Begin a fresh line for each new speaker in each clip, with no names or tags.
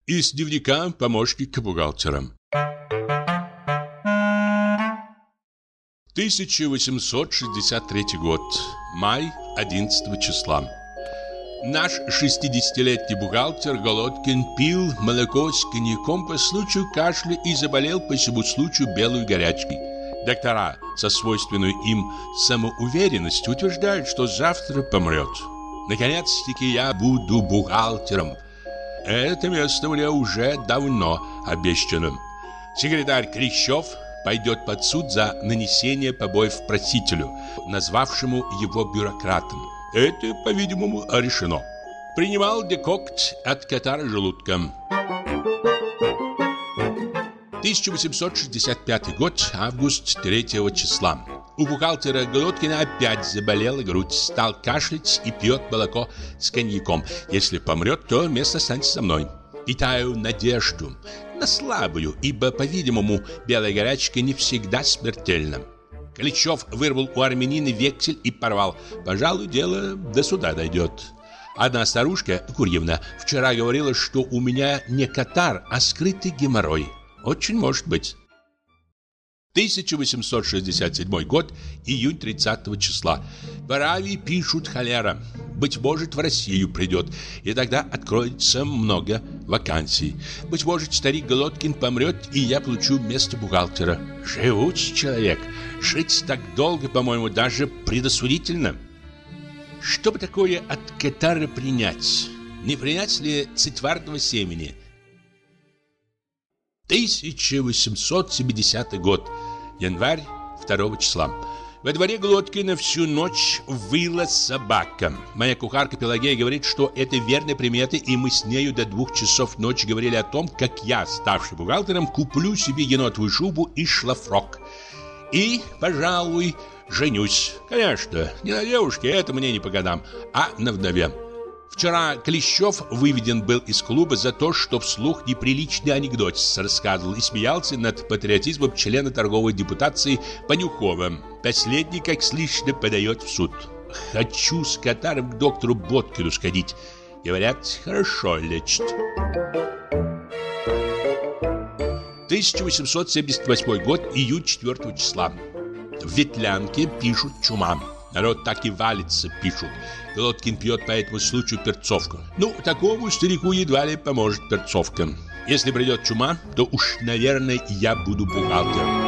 Из дневника помощника бухгалтера. 1863 год. Май 11 числа. Наш 60-летний бухгалтер Голодкин пил молоко с коньяком по случаю кашля и заболел по всему случаю белой горячкой. Доктора со свойственной им самоуверенностью утверждают, что завтра помрет. Наконец-таки я буду бухгалтером. Это место мне уже давно обещано. Секретарь Клещев пойдет под суд за нанесение побоев просителю, назвавшему его бюрократом. Это, по-видимому, решено. Принимал декокт от катара желудка. 1865 год, август 3 числа. У бухгалтера Голодкина опять заболела грудь, стал кашлять и пьет молоко с коньяком. Если помрет, то место останется со мной. Питаю надежду на слабую, ибо, по-видимому, белая горячка не всегда смертельна. Клещев вырвал у армянина вексель и порвал. Пожалуй, дело до суда дойдет. Одна старушка, Курьевна, вчера говорила, что у меня не катар, а скрытый геморрой. Очень может быть. 1867 год, июнь 30 числа. В Аравии пишут холера. Быть может, в Россию придет, и тогда откроется много вакансий. Быть может, старик Голодкин помрет, и я получу место бухгалтера. Живучий человек. Жить так долго, по-моему, даже предосудительно. Что бы такое от катара принять? Не принять ли цитварного семени? 1870 год. Январь 2 числа. Во дворе Голодкина всю ночь выла собака. Моя кухарка Пелагея говорит, что это верная примета, и мы с нею до 2 часов ночи говорили о том, как я, ставший бухгалтером, куплю себе енотовую шубу и шлафрок. И, пожалуй, женюсь. Конечно, не на девушке, это мне не по годам, а на вдове. Вчера Клещев выведен был из клуба за то, что вслух неприличный анекдот рассказывал и смеялся над патриотизмом члена торговой депутации Панюхова. Последний, как слышно, подает в суд. Хочу с катаром к доктору Боткину сходить. Говорят, хорошо лечит. 1878 год, июнь 4 числа. В Ветлянке пишут чума. Народ так и валится, пишут. Голодкин пьет по этому случаю перцовку. Ну, такому старику едва ли поможет перцовка. Если придет чума, то уж, наверное, я буду бухгалтером.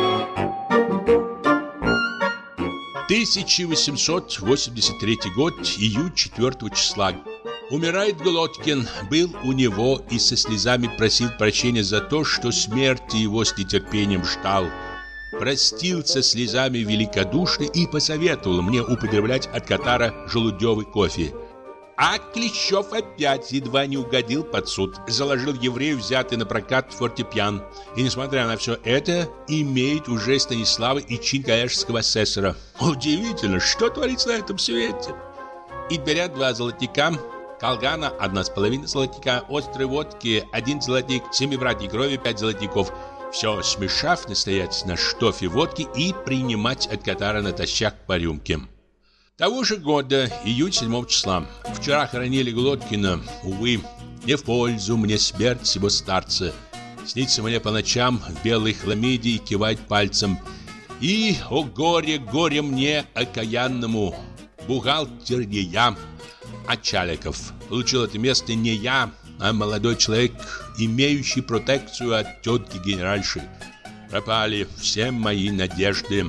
1883 год, июнь 4 числа. Умирает Голодкин. Был у него и со слезами просил прощения за то, что смерти его с нетерпением ждал. Простился слезами великодушно и посоветовал мне употреблять от катара желудевый кофе. А Клещев опять едва не угодил под суд. Заложил еврею взятый на прокат фортепиан. И, несмотря на все это, имеет уже Станислава и чин коллежского асессора. Удивительно, что творится на этом свете. Имбиря 2 золотника, колгана 1,5 золотника, острой водки 1 золотник, 7 братьей крови 5 золотников. Все смешав, настоять на штофе водки и принимать от катара натощак по рюмке. Того же года, июнь 7 числа. Вчера хоронили Голодкина. Увы, не в пользу мне смерть сего старца. Снится мне по ночам в белой хламиде и кивает пальцем. И, о горе, горе мне окаянному, бухгалтер не я, а Чаликов. Получил это место не я, а молодой человек, имеющий протекцию от тетки генеральши. Пропали все мои надежды.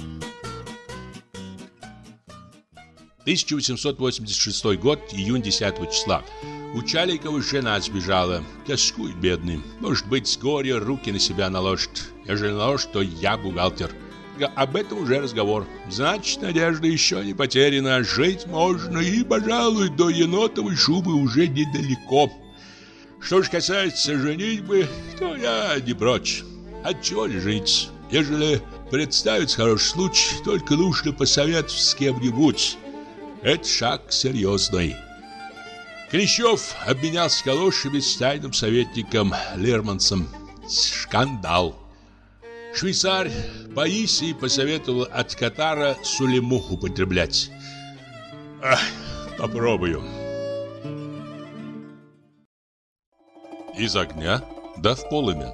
1886 год, июнь 10 числа. У Чаликова жена сбежала. Тоскует бедный. Может быть, с горя руки на себя наложит. Если наложит, то я бухгалтер. Об этом уже разговор. Значит, надежда еще не потеряна. Жить можно и, пожалуй, до енотовой шубы уже недалеко. Что ж касается женитьбы, то я не прочь. Отчего ли жить? Ежели представится хороший случай, только нужно посоветоваться с кем-нибудь. Это шаг серьезный. Клещев обменялся калошами с тайным советником Лермансом. Скандал. Швейцарь Паисий посоветовал от катара сулему употреблять. Попробую. Из огня да в полымя.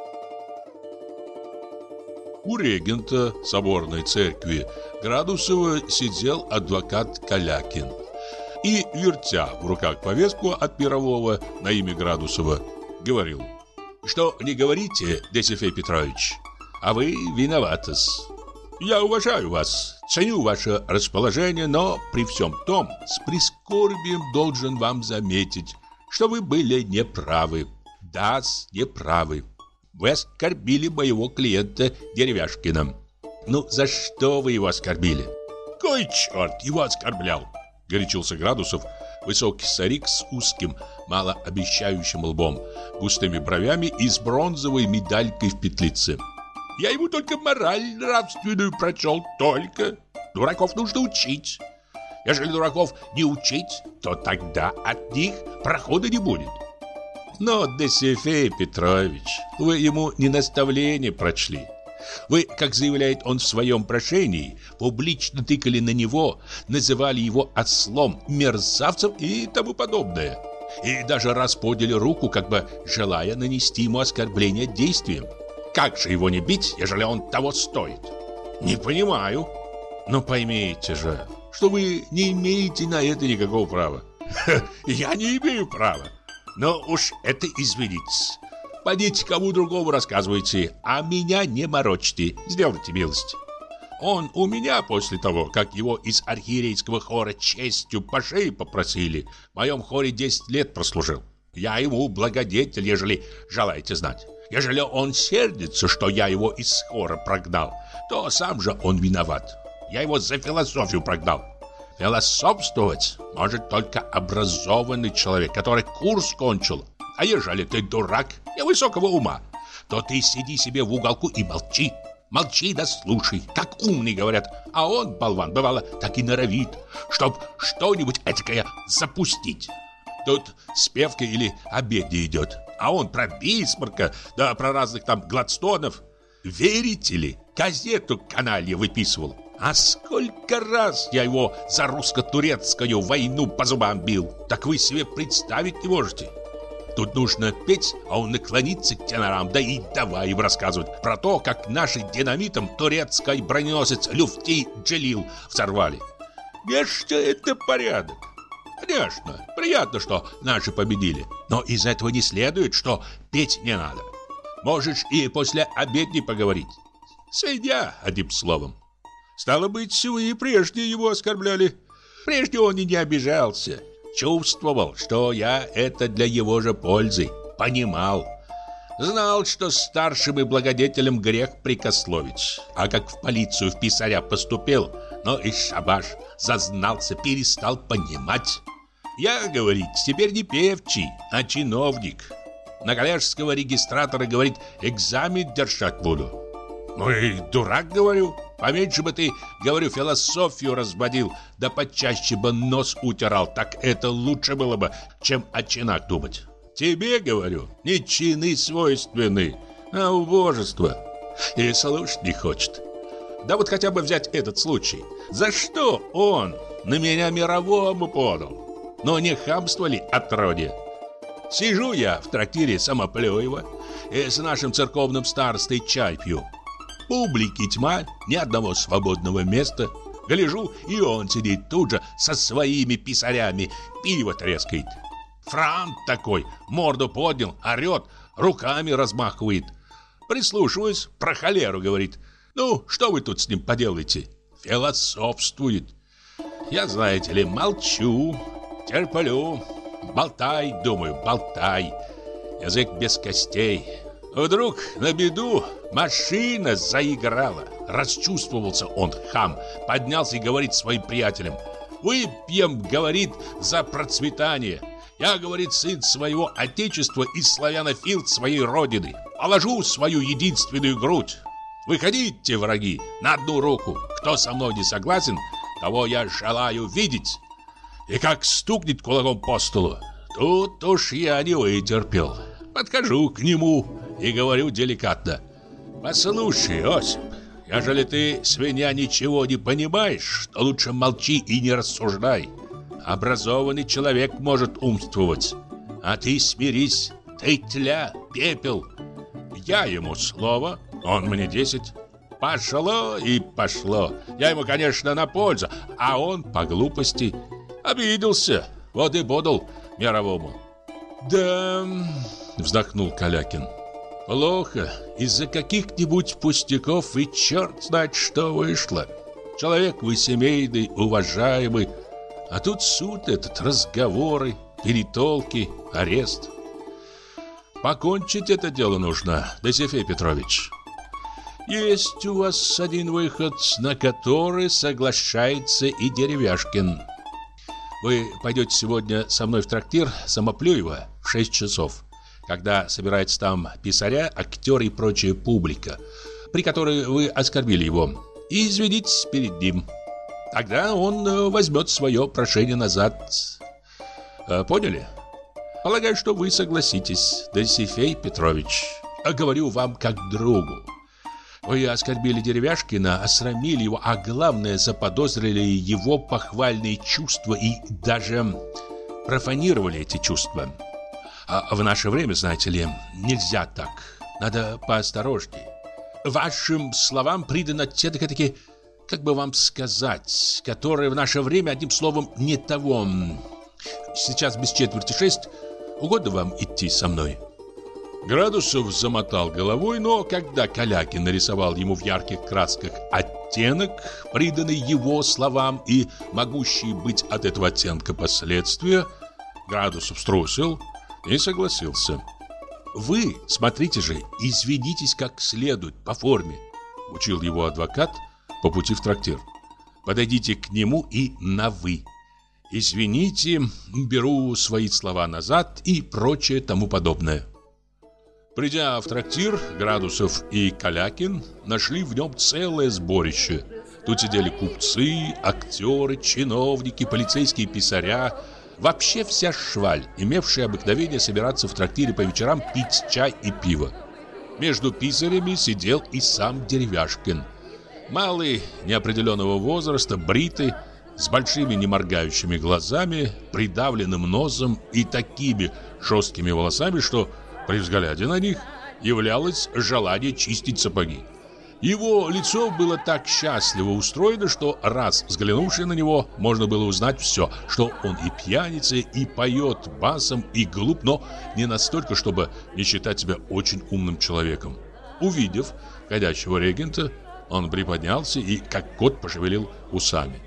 У регента соборной церкви Градусова сидел адвокат Калякин и, вертя в руках повестку от мирового на имя Градусова, говорил: «Что не говорите, Досифей Петрович, а вы виноваты-с. Я уважаю вас, ценю ваше расположение, но при всем том с прискорбием должен вам заметить, что вы были неправы. Да-с, неправы. Вы оскорбили моего клиента Деревяшкина». «Ну, за что вы его оскорбили?» «Кой черт его оскорблял?» — горячился Градусов, высокий старик с узким, малообещающим лбом, густыми бровями и с бронзовой медалькой в петлице. «Я ему только мораль нравственную прочел, только. Дураков нужно учить. Если дураков не учить, то тогда от них прохода не будет». «Но, Досифей Петрович, вы ему не наставление прочли. Вы, как заявляет он в своем прошении, публично тыкали на него, называли его ослом, мерзавцем и тому подобное. И даже раз подняли руку, как бы желая нанести ему оскорбление действием. Как же его не бить, ежели он того стоит? Не понимаю». «Но поймите же, что вы не имеете на это никакого права». «Я не имею права. Но уж это извините. Пойдите кому другому рассказывайте, а меня не морочьте, сделайте милость. Он у меня после того, как его из архиерейского хора честью по шее попросили, в моем хоре 10 лет прослужил. Я ему благодетель, ежели желаете знать. Ежели он сердится, что я его из хора прогнал, то сам же он виноват. Я его за философию прогнал. Философствовать может только образованный человек, который курс кончил. А ежели ты дурак, невысокого ума, то ты сиди себе в уголку и молчи. Молчи да слушай, как умный говорят. А он, болван, бывало, так и норовит, чтоб что-нибудь этакое запустить. Тут спевка или обедня идет, а он про Бисмарка, да про разных там Гладстонов. Верите ли, газету каналья выписывал. А сколько раз я его за русско-турецкую войну по зубам бил, так вы себе представить не можете. Тут нужно петь, а он наклонится к тенорам, да и давай им рассказывать про то, как наши динамитом турецкий броненосец Люфти Джелил взорвали. Нечто это порядок. Конечно, приятно, что наши победили, но из этого не следует, что петь не надо. Можешь и после обедни поговорить. Свинья, одним словом. Стало быть, вы и прежде его оскорбляли. Прежде он и не обижался. Чувствовал, что я это для его же пользы. Понимал. Знал, что старшим и благодетелем грех прикословить. А как в полицию в писаря поступил, но и шабаш, зазнался, перестал понимать. Я, говорит, теперь не певчий, а чиновник. На коллежского регистратора, говорит, экзамен держать буду. Ну и дурак, говорю. Поменьше бы ты, говорю, философию разводил, да почаще бы нос утирал. Так это лучше было бы, чем о чинах думать. Тебе, говорю, не чины свойственны, а убожество. И слушать не хочет. Да вот хотя бы взять этот случай. За что он на меня мировому подал? Но не хамство ли отродье? Сижу я в трактире Самоплюева и с нашим церковным старостой чай пью. Публики тьма, ни одного свободного места. Гляжу, и он сидит тут же со своими писарями, пиво трескает. Франт такой, морду поднял, орет, руками размахивает. Прислушиваюсь, про холеру говорит. Ну, что вы тут с ним поделаете? Философствует. Я, знаете ли, молчу, терплю. Болтай, думаю, болтай. Язык без костей. Вдруг на беду машина заиграла. Расчувствовался он, хам. Поднялся и говорит своим приятелям: выпьем, говорит, за процветание. Я, говорит, сын своего отечества и славянофил своей родины. Положу свою единственную грудь. Выходите, враги, на одну руку. Кто со мной не согласен, того я желаю видеть. И как стукнет кулаком по столу, тут уж я не вытерпел. Подхожу к нему и говорю деликатно: послушай, Осип, ежели ты, свинья, ничего не понимаешь, то лучше молчи и не рассуждай. Образованный человек может умствовать. А ты смирись, Ты тля, пепел. Я ему слово, он мне 10. Пошло и пошло. Я ему, конечно, на пользу, а он по глупости обиделся. Вот и подал мировому. Да, вздохнул Калякин. Плохо. Из-за каких-нибудь пустяков и черт знает что вышло. Человек вы семейный, уважаемый. А тут суд этот, разговоры, перетолки, арест. Покончить это дело нужно, Досифей Петрович. Есть у вас один выход, на который соглашается и Деревяшкин. Вы пойдете сегодня со мной в трактир Самоплюева в 6 часов, когда собирается там писаря, актер и прочая публика, при которой вы оскорбили его, и извинитесь перед ним. Тогда он возьмет свое прошение назад. Поняли? Полагаю, что вы согласитесь, Досифей Петрович. Говорю вам как другу. Вы оскорбили Деревяшкина, осрамили его, а главное, заподозрили его похвальные чувства и даже профанировали эти чувства. А в наше время, знаете ли, нельзя так. Надо поосторожней. Вашим словам придано те-таки, как бы вам сказать, которые в наше время, одним словом, не того. Сейчас без 5:45. Угодно вам идти со мной? Градусов замотал головой, но когда Калякин нарисовал ему в ярких красках оттенок, приданный его словам и могущий быть от этого оттенка последствия, Градусов струсил и согласился. «Вы, смотрите же, извинитесь как следует, по форме», — учил его адвокат по пути в трактир. «Подойдите к нему и на «вы». Извините, беру свои слова назад и прочее тому подобное». Придя в трактир, Градусов и Калякин нашли в нем целое сборище. Тут сидели купцы, актеры, чиновники, полицейские писаря. Вообще вся шваль, имевшая обыкновение собираться в трактире по вечерам пить чай и пиво. Между писарями сидел и сам Деревяшкин. Малый, неопределенного возраста, бритый, с большими неморгающими глазами, придавленным носом и такими жесткими волосами, что при взгляде на них являлось желание чистить сапоги. Его лицо было так счастливо устроено, что раз взглянувши на него, можно было узнать все, что он и пьяница, и поет басом, и глуп, но не настолько, чтобы не считать себя очень умным человеком. Увидев ходячего регента, он приподнялся и, как кот, пошевелил усами.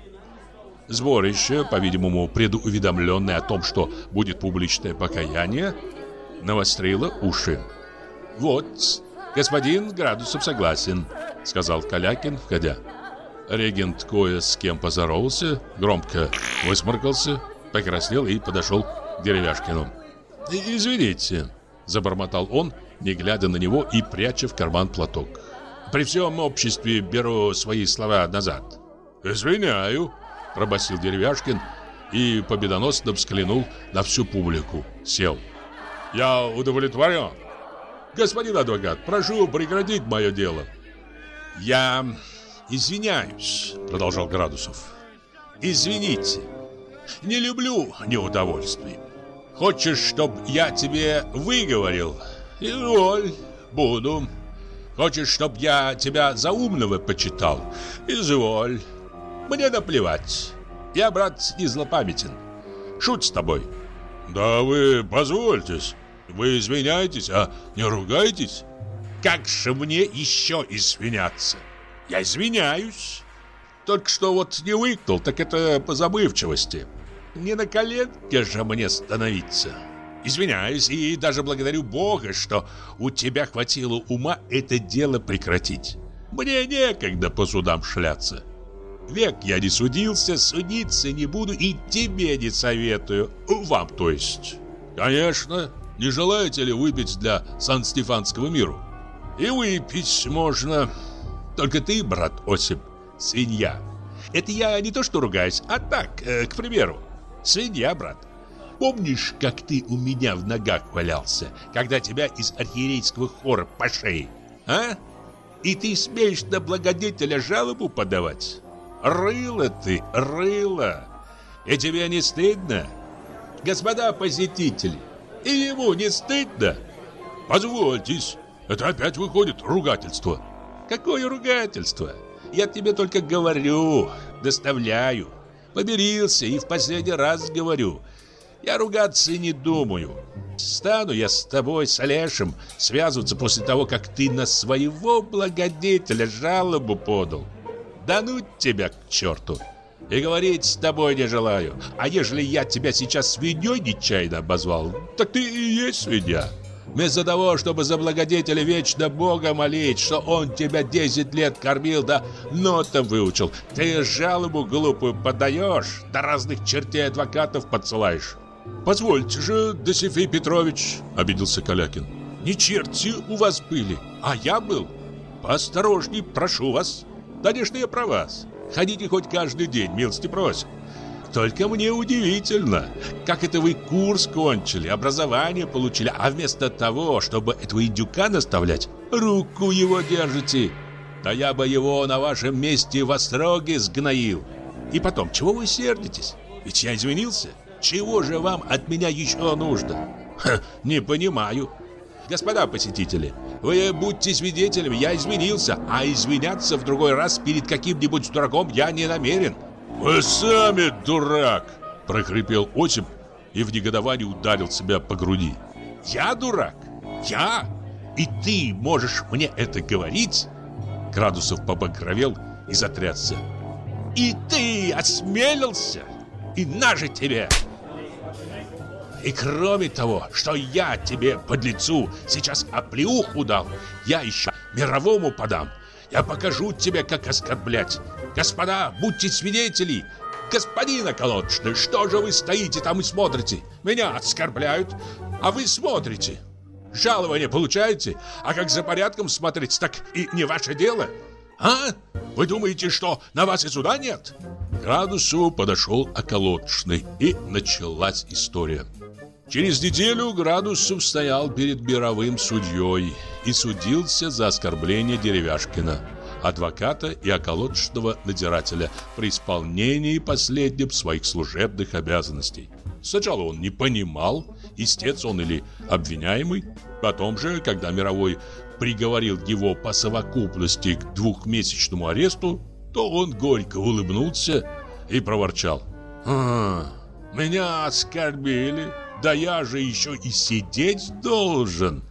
Сборище, по-видимому, предуведомленное о том, что будет публичное покаяние, навострило уши. «Вот, господин Градусов согласен», — сказал Калякин, входя. Регент кое с кем поздоровался, громко высморкался, покраснел и подошел к Деревяшкину. «Извините», — забормотал он, не глядя на него и пряча в карман платок. «При всем обществе беру свои слова назад». «Извиняю», — пробасил Деревяшкин и победоносно взглянул на всю публику. Сел. «Я удовлетворен. Господин адвокат, прошу прекратить мое дело». «Я извиняюсь», — продолжал Градусов. «Извините. Не люблю неудовольствий. Хочешь, чтоб я тебе выговорил? Изволь, буду. Хочешь, чтоб я тебя за умного почитал? Изволь. Мне наплевать. Я, брат, не злопамятен. Шут с тобой». «Да вы позвольтесь. Вы извиняетесь, а не ругаетесь?» «Как же мне еще извиняться? Я извиняюсь. Только что вот не выкнул, так это по забывчивости. Не на коленке же мне становиться. Извиняюсь и даже благодарю Бога, что у тебя хватило ума это дело прекратить. Мне некогда по судам шляться. Век я не судился, судиться не буду и тебе не советую. Вам, то есть. Конечно, не желаете ли выпить для Сан-Стефанского миру? И выпить можно. Только ты, брат Осип, свинья. Это я не то что ругаюсь, а так, к примеру. Свинья, брат. Помнишь, как ты у меня в ногах валялся, когда тебя из архиерейского хора по шее, а? И ты смеешь на благодетеля жалобу подавать? Рыло ты, рыло. И тебе не стыдно? Господа посетители, И ему не стыдно? Позвольтесь, это опять выходит ругательство. Какое ругательство? Я тебе только говорю, доставляю. Помирился и в последний раз говорю. Я ругаться и не думаю. Стану я с тобой, с Олешем, связываться после того, как ты на своего благодетеля жалобу подал. Да ну тебя к черту. И говорить с тобой не желаю. А ежели я тебя сейчас свиньей нечаянно обозвал, так ты и есть свинья. Вместо того, чтобы за благодетеля вечно Бога молить, что он тебя 10 лет кормил, да нотам выучил, ты жалобу глупую подаешь, да разных чертей адвокатов подсылаешь. «Позвольте же, Досифей Петрович», — обиделся Калякин, — «не черти у вас были, а я был. Поосторожней, прошу вас. Конечно, я про вас. Ходите хоть каждый день, милости просим. Только мне удивительно, как это вы курс кончили, образование получили, а вместо того, чтобы этого индюка наставлять, руку его держите. Да я бы его на вашем месте в остроге сгноил. И потом, чего вы сердитесь? Ведь я извинился. Чего же вам от меня еще нужно? Не понимаю. Господа посетители, вы будьте свидетелями, я извинился, а извиняться в другой раз перед каким-нибудь дураком я не намерен. «Вы сами дурак!» – прохрипел Осип и в негодовании ударил себя по груди. «Я дурак? Я? И ты можешь мне это говорить?» Градусов побагровел и затрясся. «И ты осмелился? И на же тебе! И кроме того, что я тебе, подлецу, сейчас оплеуху дал, я еще мировому подам. Я покажу тебе, как оскорблять. Господа, будьте свидетели. Господин околоточный, что же вы стоите там и смотрите? Меня оскорбляют, а вы смотрите. Жалование получаете, а как за порядком смотреть, так и не ваше дело. А? Вы думаете, что на вас и суда нет?» К Градусову подошел околоточный, и началась история. Через неделю Градусов стоял перед мировым судьей и судился за оскорбление Деревяшкина, адвоката и околоточного надзирателя, при исполнении последним своих служебных обязанностей. Сначала он не понимал, истец он или обвиняемый. Потом же, когда мировой приговорил его по совокупности к 2-месячному аресту, то он горько улыбнулся и проворчал: меня оскорбили, да я же еще и сидеть должен.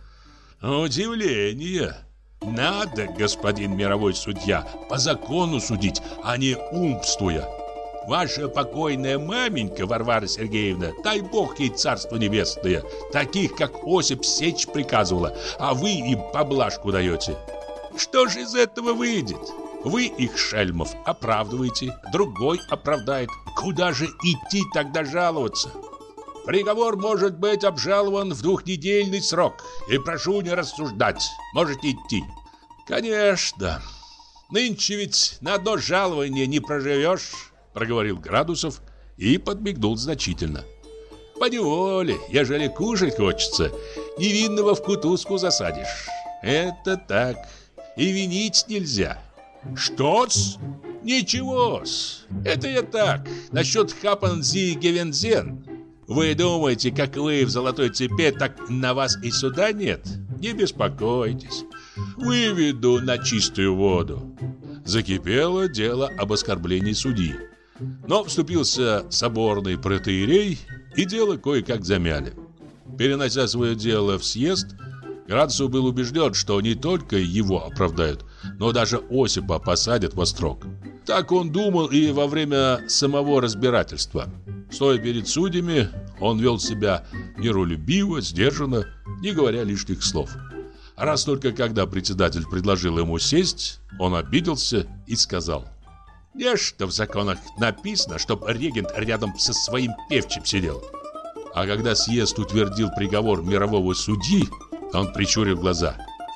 Удивление. Надо, господин мировой судья, по закону судить, а не умствуя. Ваша покойная маменька Варвара Сергеевна, дай бог ей царство небесное, таких, как Осип, сечь приказывала, а вы им поблажку даете. Что же из этого выйдет? Вы их, шельмов, оправдываете, другой оправдает. Куда же идти тогда жаловаться? Приговор может быть обжалован в 2-недельный срок. И прошу не рассуждать, можете идти. Конечно, нынче ведь на одно жалование не проживешь, проговорил Градусов и подмигнул значительно. Поневоле, ежели кушать хочется, невинного в кутузку засадишь. Это так, и винить нельзя. Что-с? Ничего-с. Это я так, насчет Хапан-Зи-Гевензен. Вы думаете, как вы в золотой цепи, так на вас и суда нет? Не беспокойтесь, выведу на чистую воду. Закипело дело об оскорблении судьи. Но вступился соборный протоиерей, и дело кое-как замяли. Перенося свое дело в съезд, Градусов был убежден, что не только его оправдают, но даже Осипа посадят во строк. Так он думал и во время самого разбирательства. Стоя перед судьями, он вел себя миролюбиво, сдержанно, не говоря лишних слов. Раз только когда председатель предложил ему сесть, он обиделся и сказал: «Нечто в законах написано, чтоб регент рядом со своим певчим сидел». А когда съезд утвердил приговор мирового судьи, он прищурил глаза.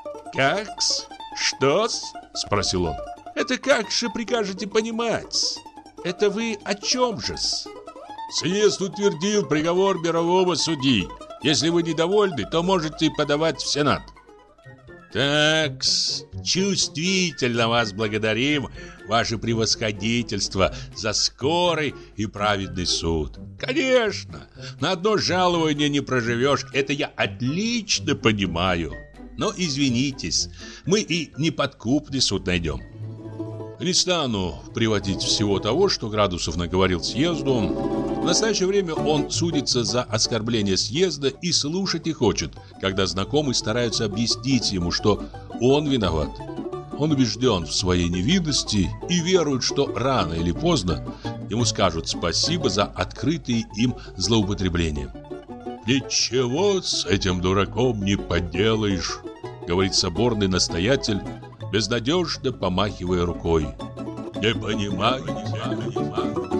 «Как-с? Что-с?» – спросил он. «Это как же прикажете понимать? Это вы о чем же-с?» «Съезд утвердил приговор мирового судьи. Если вы недовольны, то можете подавать в Сенат». Так-с, чувствительно вас благодарим, ваше превосходительство, за скорый и праведный суд. Конечно, на одно жалование не проживешь, это я отлично понимаю. Но извинитесь, мы и неподкупный суд найдем. Не стану приводить всего того, что Градусов наговорил съезду. В настоящее время он судится за оскорбление съезда и слушать не хочет, когда знакомые стараются объяснить ему, что он виноват. Он убежден в своей невинности и верует, что рано или поздно ему скажут спасибо за открытые им злоупотребления. «Ничего с этим дураком не поделаешь», — говорит соборный настоятель, безнадежно помахивая рукой. «Не понимаю, не понимаю».